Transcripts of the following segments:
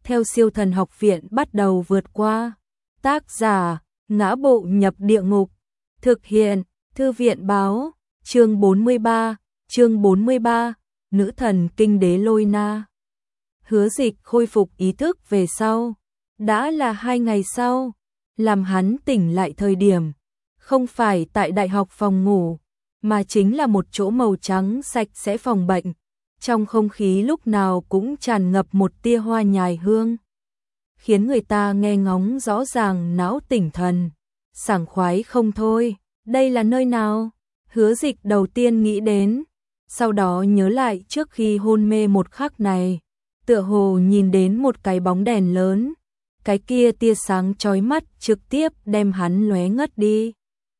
theo Siêu Thần Học Viện bắt đầu vượt qua. Tác giả: Ngã Bộ Nhập Địa Ngục. Thực hiện: Thư viện báo. Chương 43, Nữ thần kinh đế Lôi Na. Hứa Dịch khôi phục ý thức về sau. Đã là 2 ngày sau, làm hắn tỉnh lại thời điểm, không phải tại đại học phòng ngủ, mà chính là một chỗ màu trắng sạch sẽ phòng bệnh. Trong không khí lúc nào cũng tràn ngập một tia hoa nhài hương, khiến người ta nghe ngóng rõ ràng não tỉnh thần, sảng khoái không thôi. Đây là nơi nào? Hứa Dịch đầu tiên nghĩ đến, sau đó nhớ lại trước khi hôn mê một khắc này, tựa hồ nhìn đến một cái bóng đèn lớn, cái kia tia sáng chói mắt trực tiếp đem hắn lóe ngất đi.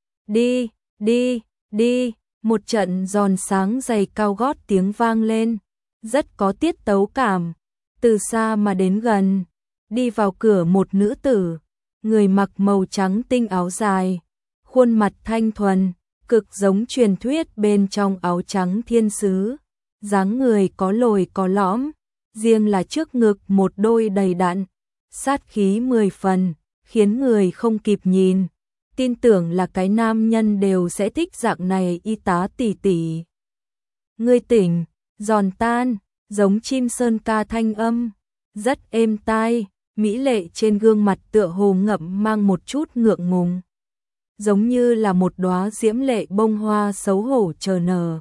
Đi, một trận giòn sáng giày cao gót tiếng vang lên, rất có tiết tấu cảm, từ xa mà đến gần, đi vào cửa một nữ tử, người mặc màu trắng tinh áo dài, khuôn mặt thanh thuần, cực giống truyền thuyết bên trong áo trắng thiên sứ, dáng người có lồi có lõm, riêng là trước ngực một đôi đầy đặn, sát khí 10 phần, khiến người không kịp nhìn. Tin tưởng là cái nam nhân đều sẽ thích dạng này y tá tỷ tỷ. Ngươi tỉnh, giòn tan, giống chim sơn ca thanh âm, rất êm tai, mỹ lệ trên gương mặt tựa hồ ngậm mang một chút ngượng ngùng, giống như là một đóa diễm lệ bông hoa xấu hổ chờ nở.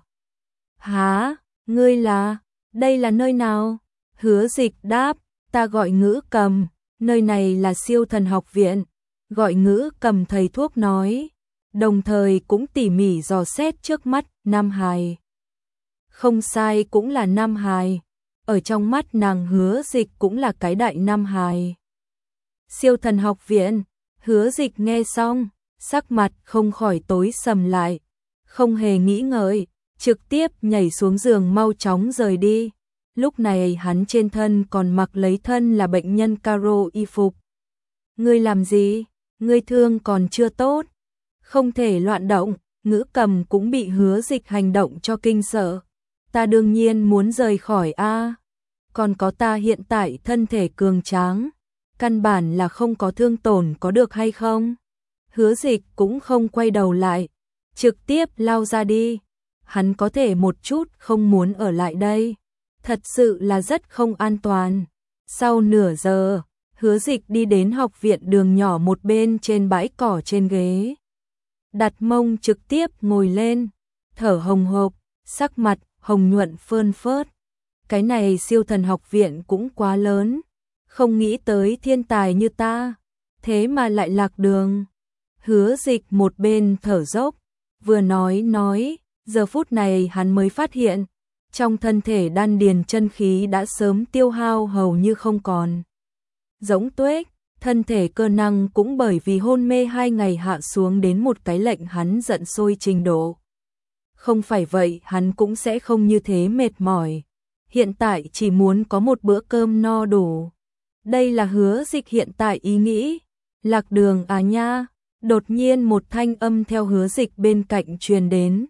Hả, ngươi là, đây là nơi nào? Hứa Dịch đáp, ta gọi Ngữ Cầm, nơi này là Siêu Thần Học Viện. Gọi Ngữ Cầm thầy thuốc nói, đồng thời cũng tỉ mỉ dò xét trước mắt nam hài. Không sai, cũng là nam hài, ở trong mắt nàng Hứa Dịch cũng là cái đại nam hài. Siêu Thần Học Viện. Hứa Dịch nghe xong, sắc mặt không khỏi tối sầm lại, không hề nghĩ ngợi, trực tiếp nhảy xuống giường mau chóng rời đi. Lúc này hắn trên thân còn mặc lấy thân là bệnh nhân caro y phục. Ngươi làm gì? Ngươi thương còn chưa tốt, không thể loạn động. Ngữ Cầm cũng bị Hứa Dịch hành động cho kinh sợ. Ta đương nhiên muốn rời khỏi a, còn có ta hiện tại thân thể cường tráng, căn bản là không có thương tổn, có được hay không? Hứa Dịch cũng không quay đầu lại, trực tiếp lao ra đi. Hắn có thể một chút không muốn ở lại đây, thật sự là rất không an toàn. Sau nửa giờ, Hứa Dịch đi đến học viện đường nhỏ một bên trên bãi cỏ trên ghế. Đặt mông trực tiếp ngồi lên, thở hồng hộc, sắc mặt hồng nhuận phơn phớt. Cái này Siêu Thần Học Viện cũng quá lớn, không nghĩ tới thiên tài như ta, thế mà lại lạc đường. Hứa Dịch một bên thở dốc, vừa nói, giờ phút này hắn mới phát hiện, trong thân thể đan điền chân khí đã sớm tiêu hao hầu như không còn. Giống tuếch, thân thể cơ năng cũng bởi vì hôn mê 2 ngày hạ xuống đến một cái lệnh hắn giận sôi trình độ. Không phải vậy hắn cũng sẽ không như thế mệt mỏi, hiện tại chỉ muốn có một bữa cơm no đủ. Đây là Hứa Dịch hiện tại ý nghĩ. Lạc đường à nha, đột nhiên một thanh âm theo Hứa Dịch bên cạnh truyền đến.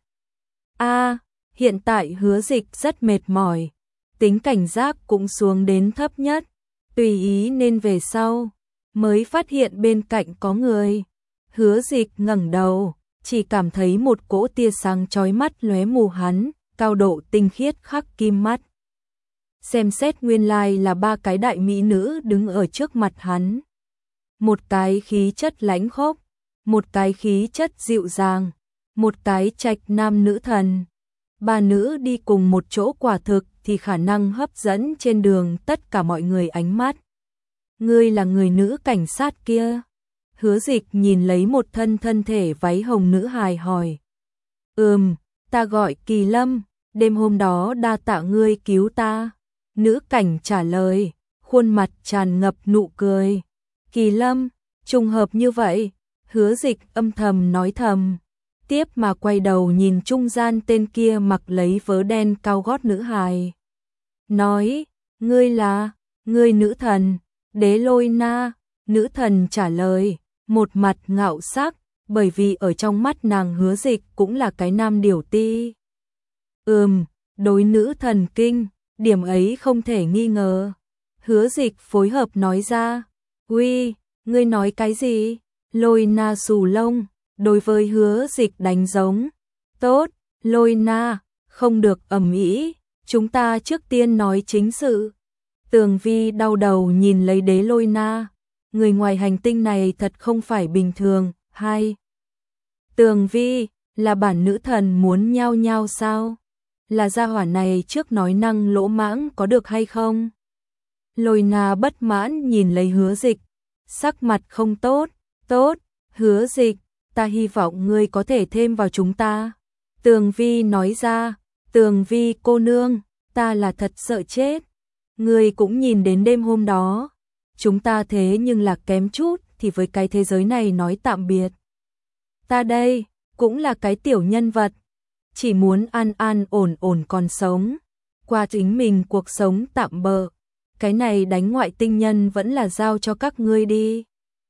Hiện tại Hứa Dịch rất mệt mỏi, tính cảnh giác cũng xuống đến thấp nhất, tùy ý nên về sau mới phát hiện bên cạnh có người. Hứa Dịch ngẩng đầu, chỉ cảm thấy một cỗ tia sáng chói mắt lóe mù hắn, cao độ tinh khiết khắc kim mắt. Xem xét nguyên lai là 3 cái đại mỹ nữ đứng ở trước mặt hắn. Một cái khí chất lãnh khốc, một cái khí chất dịu dàng, một cái trạch nam nữ thần. 3 nữ đi cùng một chỗ quả thực thì khả năng hấp dẫn trên đường tất cả mọi người ánh mắt. Ngươi là người nữ cảnh sát kia? Hứa Dịch nhìn lấy một thân thể váy hồng nữ hài hỏi. Ta gọi Kỳ Lâm, đêm hôm đó đa tạ ngươi cứu ta. Nữ cảnh trả lời, khuôn mặt tràn ngập nụ cười. Kỳ Lâm, trùng hợp như vậy. Hứa Dịch âm thầm nói thầm, tiếp mà quay đầu nhìn trung gian tên kia mặc lấy vớ đen cao gót nữ hài. Nói, ngươi nữ thần, đế Lôi Na. Nữ thần trả lời, một mặt ngạo sắc, bởi vì ở trong mắt nàng Hứa Dịch cũng là cái nam điểu ti. Đối nữ thần kinh, điểm ấy không thể nghi ngờ. Hứa Dịch phối hợp nói ra. Uy, ngươi nói cái gì? Lôi Na xù lông, đối với Hứa Dịch đánh giống. Tốt, Lôi Na, không được ầm ĩ, chúng ta trước tiên nói chính sự. Tường Vi đau đầu nhìn lấy Đế Lôi Na, người ngoài hành tinh này thật không phải bình thường, hay. Tường Vi, là bản nữ thần muốn nhao nhao sao? Là gia hỏa này trước nói năng lỗ mãng có được hay không? Lôi Na bất mãn nhìn lấy Hứa Dịch, sắc mặt không tốt. Tốt, Hứa Dịch, ta hy vọng ngươi có thể thêm vào chúng ta. Tường Vi nói ra. Tường Vi cô nương, ta là thật sợ chết. Ngươi cũng nhìn đến đêm hôm đó, chúng ta thế nhưng là kém chút thì với cái thế giới này nói tạm biệt. Ta đây, cũng là cái tiểu nhân vật, chỉ muốn an an ổn ổn còn sống, qua chính mình cuộc sống tạm bợ. Cái này đánh ngoại tinh nhân vẫn là giao cho các ngươi đi.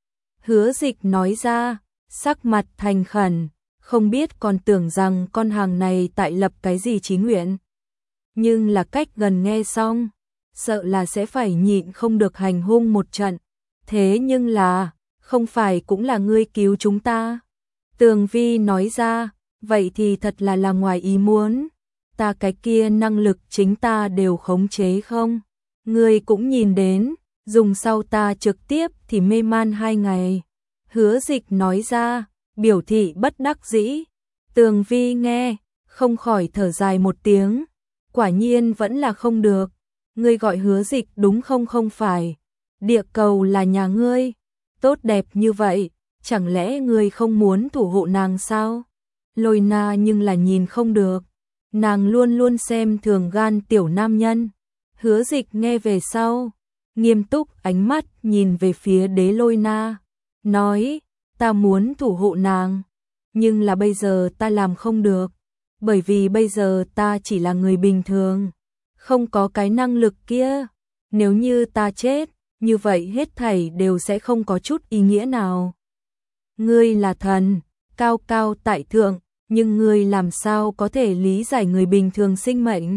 Hứa Dịch nói ra, sắc mặt thành khẩn, không biết còn tưởng rằng con hàng này tại lập cái gì chí nguyện. Nhưng là cách gần nghe xong, sợ là sẽ phải nhịn không được hành hung một trận. Thế nhưng là, không phải cũng là ngươi cứu chúng ta. Tường Vi nói ra, vậy thì thật là ngoài ý muốn. Ta cái kia năng lực chính ta đều khống chế không? Ngươi cũng nhìn đến, dùng sau ta trực tiếp thì mê man 2 ngày. Hứa Dịch nói ra, biểu thị bất đắc dĩ. Tường Vi nghe, không khỏi thở dài một tiếng. Quả nhiên vẫn là không được. Ngươi gọi Hứa Dịch đúng không? Không phải. Địa cầu là nhà ngươi. Tốt đẹp như vậy, chẳng lẽ ngươi không muốn thủ hộ nàng sao? Lôi Na nhưng là nhìn không được. Nàng luôn luôn xem thường gan tiểu nam nhân. Hứa Dịch nghe về sau, nghiêm túc ánh mắt nhìn về phía Đế Lôi Na, nói, ta muốn thủ hộ nàng, nhưng là bây giờ ta làm không được, bởi vì bây giờ ta chỉ là người bình thường, không có cái năng lực kia. Nếu như ta chết, như vậy hết thảy đều sẽ không có chút ý nghĩa nào. Ngươi là thần, cao cao tại thượng, nhưng ngươi làm sao có thể lý giải người bình thường sinh mệnh?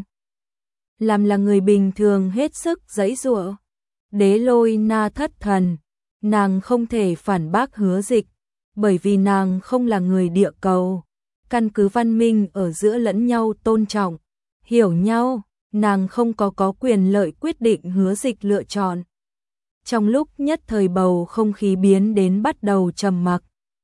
Làm là người bình thường hết sức giãy giụa. Đế Lôi Na thất thần, nàng không thể phản bác Hứa Dịch, bởi vì nàng không là người địa cầu. Căn cứ văn minh ở giữa lẫn nhau tôn trọng, hiểu nhau, nàng không có quyền lợi quyết định Hứa Dịch lựa chọn. Trong lúc nhất thời bầu không khí biến đến bắt đầu trầm mặc.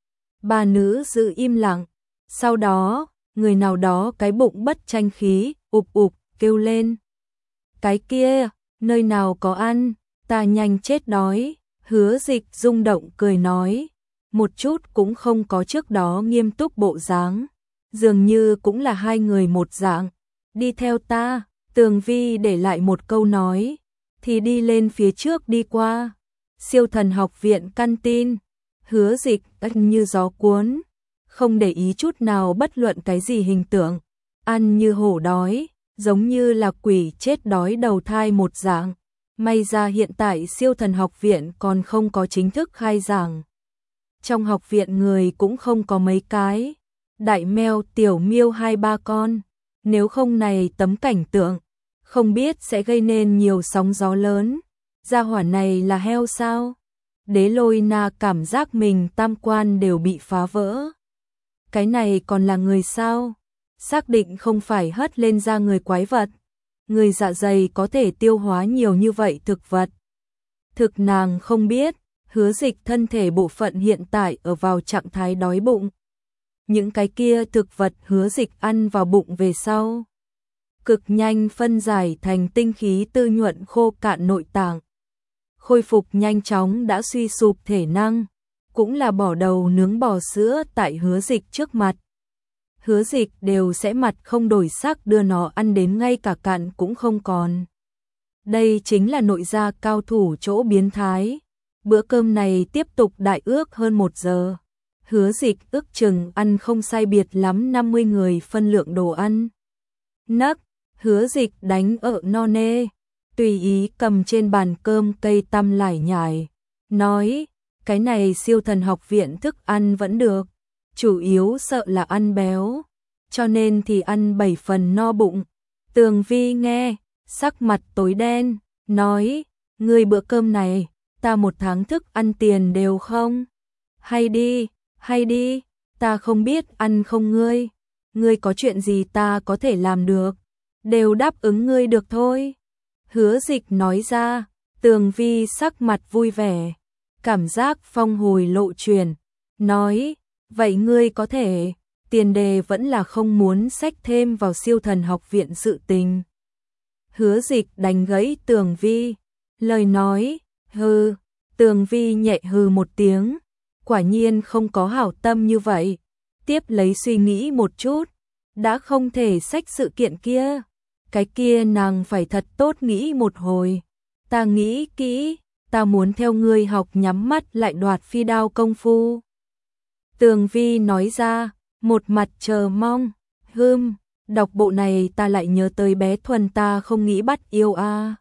Ba nữ giữ im lặng, sau đó, người nào đó cái bụng bất tranh khí, ục ục, kêu lên. Cái kia, nơi nào có ăn, ta nhanh chết đói. Hứa Dịch rung động cười nói, một chút cũng không có trước đó nghiêm túc bộ dáng, dường như cũng là hai người một dạng. Đi theo ta. Tường Vi để lại một câu nói, thì đi lên phía trước đi qua. Siêu thần học viện canteen. Hứa Dịch như gió cuốn, không để ý chút nào bất luận cái gì hình tượng, ăn như hổ đói, giống như là quỷ chết đói đầu thai một dạng. May ra hiện tại siêu thần học viện còn không có chính thức khai giảng. Trong học viện người cũng không có mấy cái. Đại mèo tiểu miêu 2-3 con. Nếu không này tấm cảnh tượng, không biết sẽ gây nên nhiều sóng gió lớn. Gia hỏa này là heo sao? Đế Lôi Na cảm giác mình tam quan đều bị phá vỡ. Cái này còn là người sao? Xác định không phải hất lên ra người quái vật. Người dạ dày có thể tiêu hóa nhiều như vậy thực vật. Thực nàng không biết, Hứa Dịch thân thể bộ phận hiện tại ở vào trạng thái đói bụng. Những cái kia thực vật Hứa Dịch ăn vào bụng về sau, cực nhanh phân giải thành tinh khí tư nhuận khô cạn nội tạng. Khôi phục nhanh chóng đã suy sụp thể năng, cũng là bỏ đầu nướng bò sữa tại Hứa Dịch trước mặt. Hứa Dịch đều sẽ mặt không đổi sắc đưa nó ăn đến ngay cả cặn cũng không còn. Đây chính là nội gia cao thủ chỗ biến thái. Bữa cơm này tiếp tục đại ước hơn 1 giờ. Hứa Dịch ước chừng ăn không sai biệt lắm 50 người phân lượng đồ ăn. Nấc, Hứa Dịch đánh ợ no nê, tùy ý cầm trên bàn cơm cây tăm lải nhải, nói, cái này siêu thần học viện thức ăn vẫn được, chủ yếu sợ là ăn béo, cho nên thì ăn 7 phần no bụng. Tường Vi nghe, sắc mặt tối đen, nói, ngươi bữa cơm này, ta một tháng thức ăn tiền đều không. Hay đi, ta không biết ăn không ngươi có chuyện gì ta có thể làm được, đều đáp ứng ngươi được thôi. Hứa Dịch nói ra, Tường Vi sắc mặt vui vẻ, cảm giác phong hồi lộ chuyển, nói, vậy ngươi có thể, tiền đề vẫn là không muốn xách thêm vào Siêu Thần học viện sự tình. Hứa Dịch đánh gãy Tường Vi, lời nói, hừ, Tường Vi nhẹ hừ một tiếng, quả nhiên không có hảo tâm như vậy, tiếp lấy suy nghĩ một chút, đã không thể xách sự kiện kia, cái kia nàng phải thật tốt nghĩ một hồi, ta nghĩ kỹ, ta muốn theo ngươi học nhắm mắt lại đoạt phi đao công phu. Tường Vi nói ra, một mặt chờ mong, đọc bộ này ta lại nhớ tới bé Thuần ta không nghĩ bắt yêu a.